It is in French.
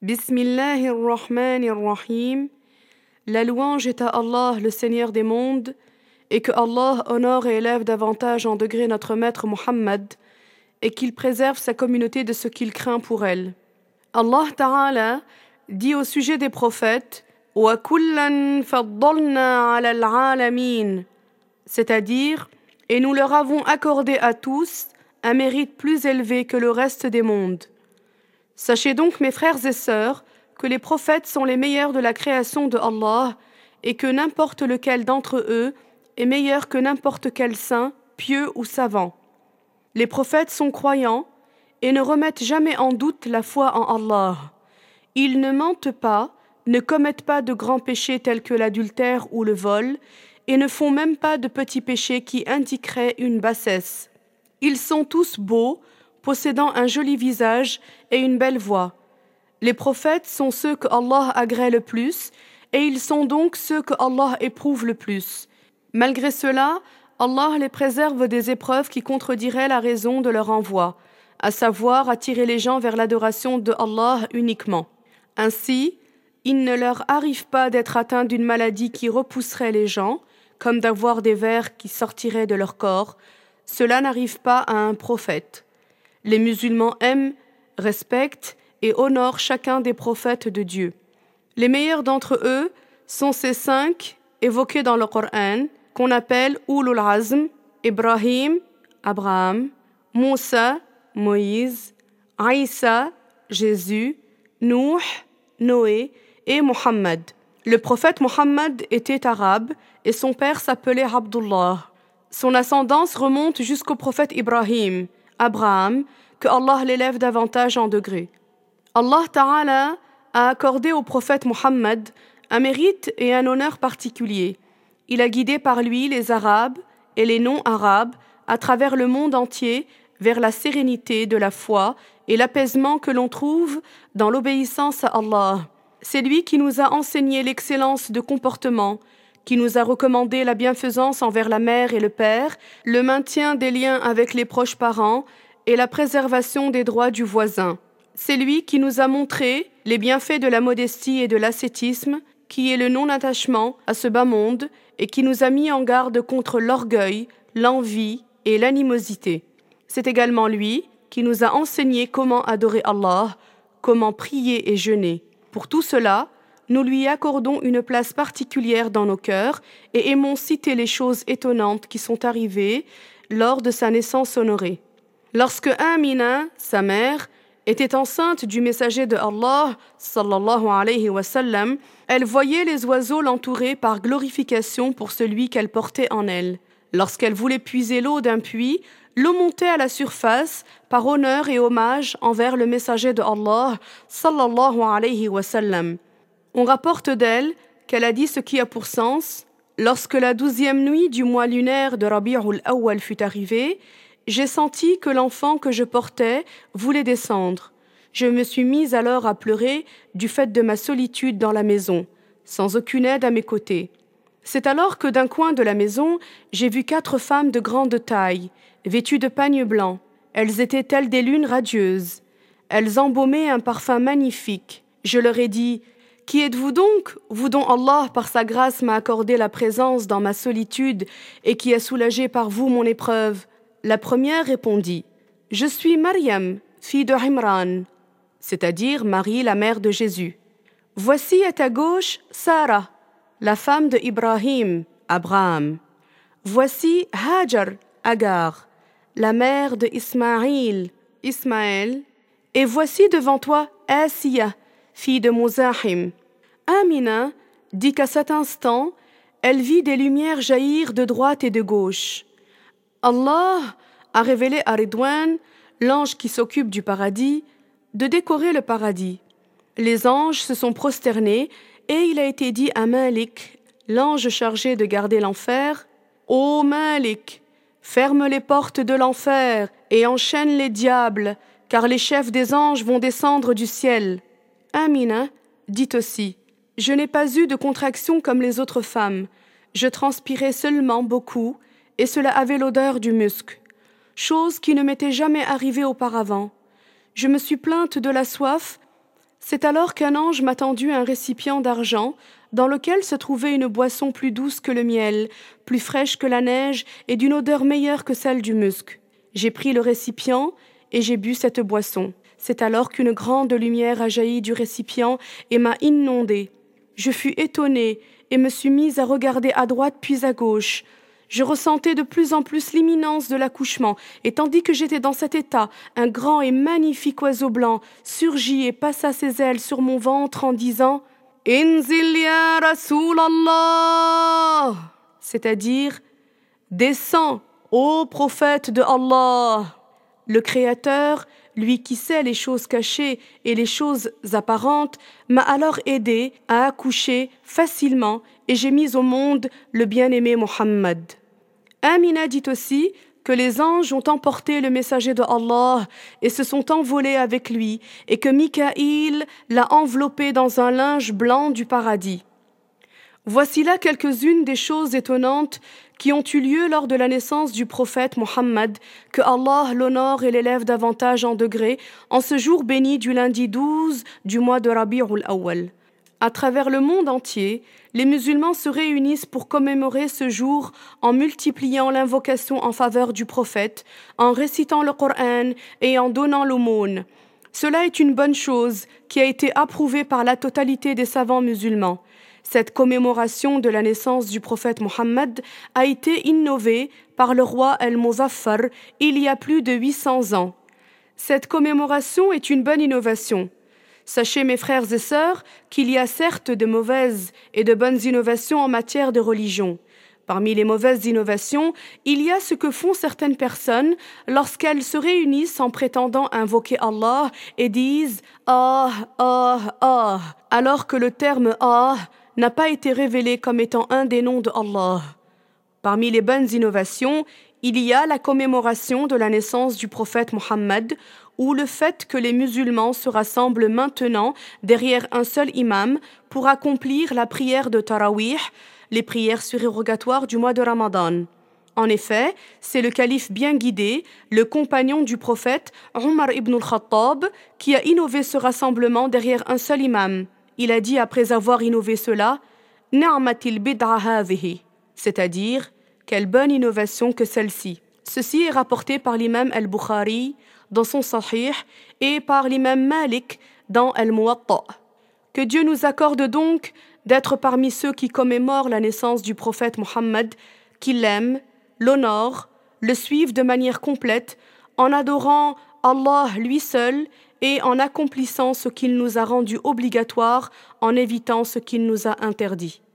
Bismillahir-Rahmanir-Rahim. La louange est à Allah, le Seigneur des mondes, et que Allah honore et élève davantage en degré notre maître Muhammad, et qu'il préserve sa communauté de ce qu'il craint pour elle. Allah Ta'ala dit au sujet des prophètes wa kullan faddalna 'ala al-'alamin, c'est-à-dire, et nous leur avons accordé à tous un mérite plus élevé que le reste des mondes. Sachez donc, mes frères et sœurs, que les prophètes sont les meilleurs de la création de Allah et que n'importe lequel d'entre eux est meilleur que n'importe quel saint, pieux ou savant. Les prophètes sont croyants et ne remettent jamais en doute la foi en Allah. Ils ne mentent pas, ne commettent pas de grands péchés tels que l'adultère ou le vol, et ne font même pas de petits péchés qui indiqueraient une bassesse. Ils sont tous beaux, possédant un joli visage et une belle voix. Les prophètes sont ceux que Allah agrée le plus, et ils sont donc ceux que Allah éprouve le plus. Malgré cela, Allah les préserve des épreuves qui contrediraient la raison de leur envoi, à savoir attirer les gens vers l'adoration de Allah uniquement. Ainsi, il ne leur arrive pas d'être atteints d'une maladie qui repousserait les gens, comme d'avoir des vers qui sortiraient de leur corps. Cela n'arrive pas à un prophète. Les musulmans aiment, respectent et honorent chacun des prophètes de Dieu. Les meilleurs d'entre eux sont ces 5 évoqués dans le Coran, qu'on appelle Ulul Azm: Ibrahim, Abraham, Moussa, Moïse, Aïssa, Jésus, Nuh, Noé et Muhammad. Le prophète Muhammad était arabe et son père s'appelait Abdullah. Son ascendance remonte jusqu'au prophète Ibrahim, Abraham, que Allah l'élève davantage en degrés. Allah Ta'ala a accordé au prophète Muhammad un mérite et un honneur particuliers. Il a guidé par lui les Arabes et les non-Arabes à travers le monde entier vers la sérénité de la foi et l'apaisement que l'on trouve dans l'obéissance à Allah. C'est lui qui nous a enseigné l'excellence de comportement, qui nous a recommandé la bienfaisance envers la mère et le père, le maintien des liens avec les proches parents et la préservation des droits du voisin. C'est lui qui nous a montré les bienfaits de la modestie et de l'ascétisme, qui est le non-attachement à ce bas monde, et qui nous a mis en garde contre l'orgueil, l'envie et l'animosité. C'est également lui qui nous a enseigné comment adorer Allah, comment prier et jeûner. Pour tout cela, nous lui accordons une place particulière dans nos cœurs et aimons citer les choses étonnantes qui sont arrivées lors de sa naissance honorée. Lorsque Amina, sa mère, était enceinte du messager de Allah, sallallahu alayhi wa sallam, elle voyait les oiseaux l'entourer par glorification pour celui qu'elle portait en elle. Lorsqu'elle voulait puiser l'eau d'un puits, l'eau montait à la surface par honneur et hommage envers le messager de Allah, sallallahu alayhi wa sallam. On rapporte d'elle qu'elle a dit ce qui a pour sens: lorsque la 12e nuit du mois lunaire de Rabi'ul Awwal fut arrivée, j'ai senti que l'enfant que je portais voulait descendre. Je me suis mise alors à pleurer du fait de ma solitude dans la maison, sans aucune aide à mes côtés. C'est alors que d'un coin de la maison, j'ai vu 4 femmes de grande taille, vêtues de pagne blanc. Elles étaient telles des lunes radieuses. Elles embaumaient un parfum magnifique. Je leur ai dit: qui êtes-vous donc, vous dont Allah par sa grâce m'a accordé la présence dans ma solitude et qui a soulagé par vous mon épreuve? La première répondit: je suis Maryam, fille de Imran, c'est-à-dire Marie, la mère de Jésus. Voici à ta gauche Sarah, la femme de Ibrahim, Abraham. Voici Hajar, Agar, la mère de Ismaïl, Ismaël. Et voici devant toi Asiya, fille de Muzahim. Amina dit qu'à cet instant, elle vit des lumières jaillir de droite et de gauche. Allah a révélé à Ridwan, l'ange qui s'occupe du paradis, de décorer le paradis. Les anges se sont prosternés et il a été dit à Malik, l'ange chargé de garder l'enfer: ô Malik, ferme les portes de l'enfer et enchaîne les diables, car les chefs des anges vont descendre du ciel. Amina dit aussi: je n'ai pas eu de contraction comme les autres femmes. Je transpirais seulement beaucoup et cela avait l'odeur du musc, chose qui ne m'était jamais arrivée auparavant. Je me suis plainte de la soif. C'est alors qu'un ange m'a tendu un récipient d'argent dans lequel se trouvait une boisson plus douce que le miel, plus fraîche que la neige et d'une odeur meilleure que celle du musc. J'ai pris le récipient et j'ai bu cette boisson. C'est alors qu'une grande lumière a jailli du récipient et m'a inondée. Je fus étonnée et me suis mise à regarder à droite puis à gauche. Je ressentais de plus en plus l'imminence de l'accouchement, et tandis que j'étais dans cet état, un grand et magnifique oiseau blanc surgit et passa ses ailes sur mon ventre en disant « Inzil ya Rasulallah » c'est-à-dire « Descends, ô prophète de Allah !» Le Créateur, lui qui sait les choses cachées et les choses apparentes, m'a alors aidé à accoucher facilement et j'ai mis au monde le bien-aimé Mohammed. Amina dit aussi que les anges ont emporté le messager de Allah et se sont envolés avec lui et que Mikaïl l'a enveloppé dans un linge blanc du paradis. Voici là quelques-unes des choses étonnantes qui ont eu lieu lors de la naissance du prophète Mohammed, que Allah l'honore et l'élève davantage en degrés, en ce jour béni du lundi 12 du mois de Rabi'ul Awwal. À travers le monde entier, les musulmans se réunissent pour commémorer ce jour en multipliant l'invocation en faveur du prophète, en récitant le Coran et en donnant l'aumône. Cela est une bonne chose qui a été approuvée par la totalité des savants musulmans. Cette commémoration de la naissance du prophète Mohammed a été innovée par le roi Al-Muzaffar il y a plus de 800 ans. Cette commémoration est une bonne innovation. Sachez, mes frères et sœurs, qu'il y a certes de mauvaises et de bonnes innovations en matière de religion. Parmi les mauvaises innovations, il y a ce que font certaines personnes lorsqu'elles se réunissent en prétendant invoquer Allah et disent « Ah, ah, ah », alors que le terme « Ah » n'a pas été révélé comme étant un des noms de Allah. Parmi les bonnes innovations, il y a la commémoration de la naissance du prophète Mohammed, ou le fait que les musulmans se rassemblent maintenant derrière un seul imam pour accomplir la prière de Tarawih, les prières surérogatoires du mois de Ramadan. En effet, c'est le calife bien guidé, le compagnon du prophète Omar ibn al-Khattab, qui a innové ce rassemblement derrière un seul imam. Il a dit après avoir innové cela « Ni'matil bid'a hadhihi », c'est-à-dire « Quelle bonne innovation que celle-ci ». Ceci est rapporté par l'imam al-Bukhari dans son Sahih et par l'imam Malik dans Al-Muwatta. Que Dieu nous accorde donc d'être parmi ceux qui commémorent la naissance du prophète Mohammed, qui l'aiment, l'honorent, le suivent de manière complète, en adorant Allah lui seul et en accomplissant ce qu'il nous a rendu obligatoire, en évitant ce qu'il nous a interdit.